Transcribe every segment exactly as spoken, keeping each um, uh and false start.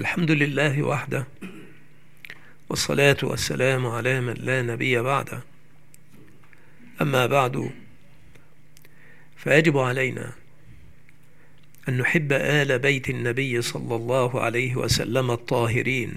الحمد لله وحده، والصلاة والسلام على من لا نبي بعده. أما بعد، فيجب علينا أن نحب آل بيت النبي صلى الله عليه وسلم الطاهرين،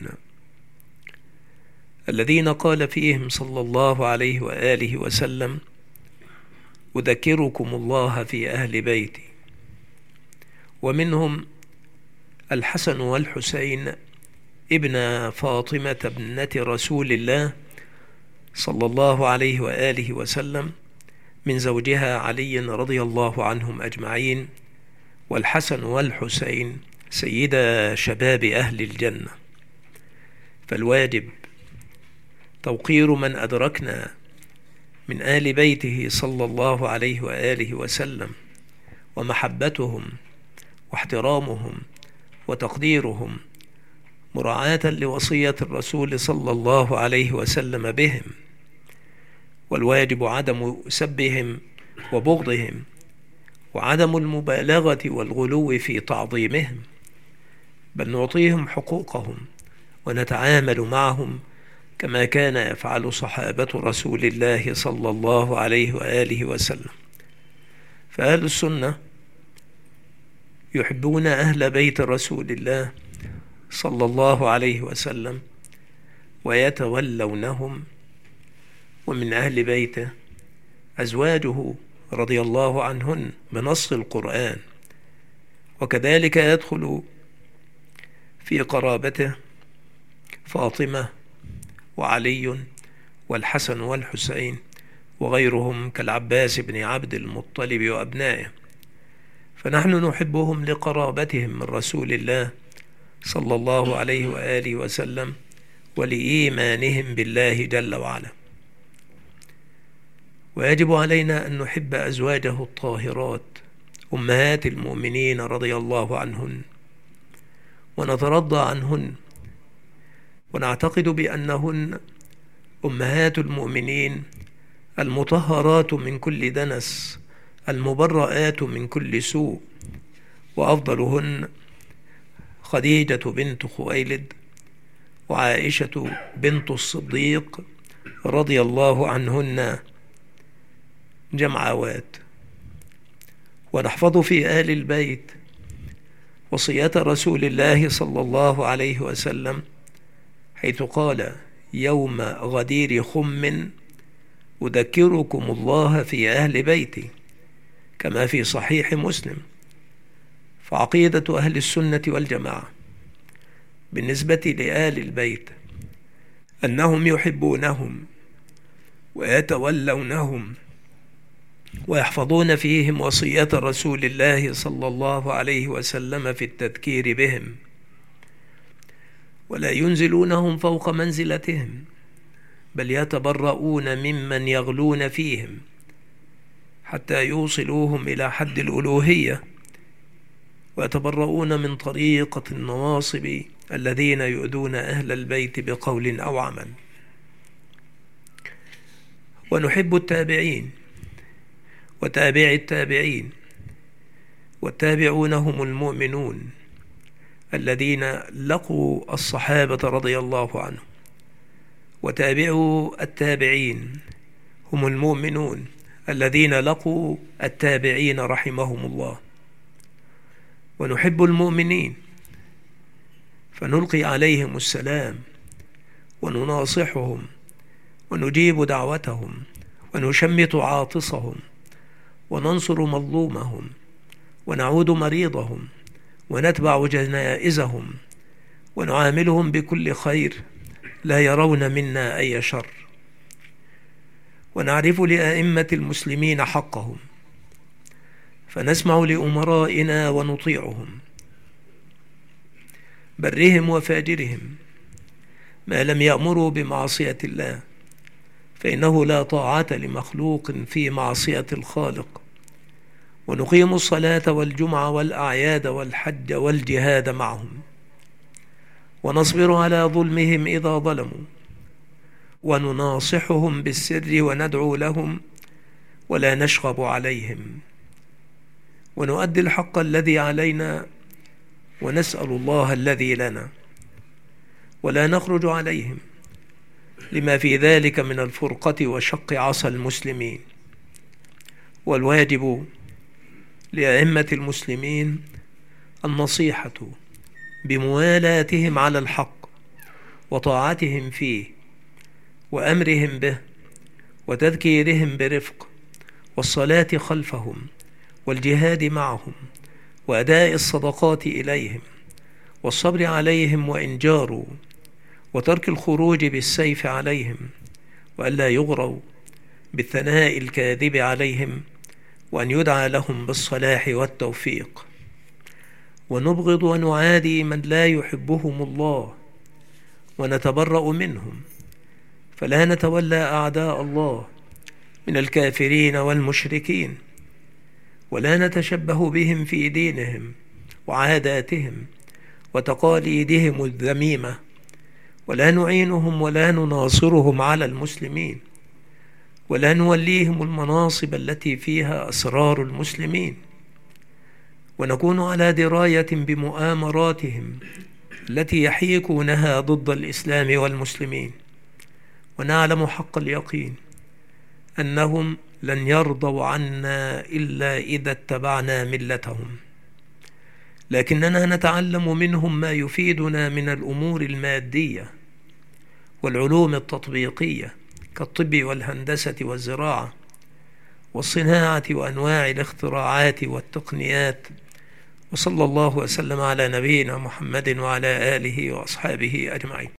الذين قال فيهم صلى الله عليه وآله وسلم: أذكركم الله في أهل بيتي. ومنهم الحسن والحسين ابن فاطمة ابنة رسول الله صلى الله عليه وآله وسلم من زوجها علي رضي الله عنهم أجمعين، والحسن والحسين سيدا شباب أهل الجنة. فالواجب توقير من أدركنا من آل بيته صلى الله عليه وآله وسلم، ومحبتهم واحترامهم وتقديرهم، مراعاة لوصية الرسول صلى الله عليه وسلم بهم. والواجب عدم سبهم وبغضهم، وعدم المبالغة والغلو في تعظيمهم، بل نعطيهم حقوقهم ونتعامل معهم كما كان يفعل صحابة رسول الله صلى الله عليه وآله وسلم. فأهل السنة يحبون أهل بيت رسول الله صلى الله عليه وسلم ويتولونهم، ومن أهل بيته أزواجه رضي الله عنهن بنص القرآن، وكذلك يدخل في قرابته فاطمة وعلي والحسن والحسين وغيرهم كالعباس بن عبد المطلب وأبنائه. فنحن نحبهم لقرابتهم من رسول الله صلى الله عليه وآله وسلم، ولإيمانهم بالله جل وعلا. ويجب علينا أن نحب أزواجه الطاهرات أمهات المؤمنين رضي الله عنهن، ونترضى عنهن، ونعتقد بأنهن أمهات المؤمنين المطهرات من كل دنس، المبرآت من كل سوء. وأفضلهن خديجة بنت خويلد وعائشة بنت الصديق رضي الله عنهن جمعوات. ونحفظ في آل البيت وصية رسول الله صلى الله عليه وسلم، حيث قال: يوم غدير خم أذكركم الله في أهل بيتي، كما في صحيح مسلم. فعقيدة أهل السنة والجماعة بالنسبة لآل البيت أنهم يحبونهم ويتولونهم ويحفظون فيهم وصية رسول الله صلى الله عليه وسلم في التذكير بهم، ولا ينزلونهم فوق منزلتهم، بل يتبرؤون ممن يغلون فيهم حتى يوصلوهم إلى حد الألوهية، ويتبرؤون من طريقة النواصب الذين يؤذون أهل البيت بقول أو عمل. ونحب التابعين وتابع التابعين، والتابعون هم المؤمنون الذين لقوا الصحابة رضي الله عنهم، وتابعوا التابعين هم المؤمنون الذين لقوا التابعين رحمهم الله. ونحب المؤمنين فنلقي عليهم السلام، ونناصحهم، ونجيب دعوتهم، ونشمت عاطسهم، وننصر مظلومهم، ونعود مريضهم، ونتبع جنائزهم، ونعاملهم بكل خير، لا يرون منا أي شر. ونعرف لأئمة المسلمين حقهم، فنسمع لأمرائنا ونطيعهم، برهم وفاجرهم، ما لم يأمروا بمعصية الله، فإنه لا طاعة لمخلوق في معصية الخالق. ونقيم الصلاة والجمعة والأعياد والحج والجهاد معهم، ونصبر على ظلمهم إذا ظلموا، ونناصحهم بالسر وندعو لهم ولا نشغب عليهم، ونؤدي الحق الذي علينا ونسأل الله الذي لنا. ولا نخرج عليهم، لما في ذلك من الفرقة وشق عصا المسلمين. والواجب لأئمة المسلمين النصيحة بموالاتهم على الحق وطاعتهم فيه وأمرهم به وتذكيرهم برفق، والصلاة خلفهم والجهاد معهم وأداء الصدقات إليهم والصبر عليهم وإن جاروا، وترك الخروج بالسيف عليهم، وألا يغروا بالثناء الكاذب عليهم، وأن يدعى لهم بالصلاح والتوفيق. ونبغض ونعادي من لا يحبهم الله ونتبرأ منهم، فلا نتولى أعداء الله من الكافرين والمشركين، ولا نتشبه بهم في دينهم وعاداتهم وتقاليدهم الذميمة، ولا نعينهم ولا نناصرهم على المسلمين، ولا نوليهم المناصب التي فيها أسرار المسلمين، ونكون على دراية بمؤامراتهم التي يحيكونها ضد الإسلام والمسلمين، ونعلم حق اليقين أنهم لن يرضوا عنا إلا إذا اتبعنا ملتهم، لكننا نتعلم منهم ما يفيدنا من الأمور المادية والعلوم التطبيقية كالطب والهندسة والزراعة والصناعة وأنواع الاختراعات والتقنيات. وصلى الله وسلم على نبينا محمد وعلى آله وأصحابه أجمعين.